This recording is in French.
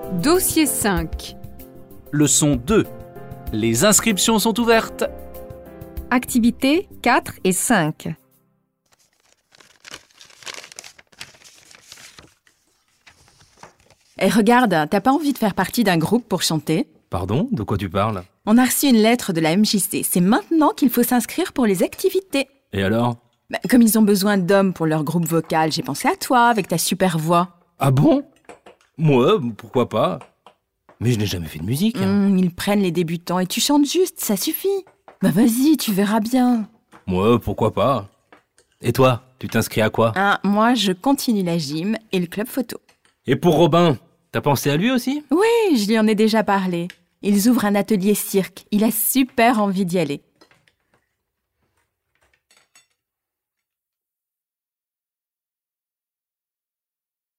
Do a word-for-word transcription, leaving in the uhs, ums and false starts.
Dossier cinq. Leçon deux. Les inscriptions sont ouvertes. Activités quatre et cinq. Et regarde, t'as pas envie de faire partie d'un groupe pour chanter ? Pardon, de quoi tu parles? On a reçu une lettre de la M J C. C'est maintenant qu'il faut s'inscrire pour les activités. Et alors? Bah, comme ils ont besoin d'hommes pour leur groupe vocal, j'ai pensé à toi avec ta super voix. Ah bon? Moi, pourquoi pas? Mais je n'ai jamais fait de musique. Mmh, ils prennent les débutants et tu chantes juste, ça suffit. Bah vas-y, tu verras bien. Moi, pourquoi pas? Et toi, tu t'inscris à quoi? Hein, moi, je continue la gym et le club photo. Et pour Robin, t'as pensé à lui aussi? Oui, je lui en ai déjà parlé. Ils ouvrent un atelier cirque. Il a super envie d'y aller.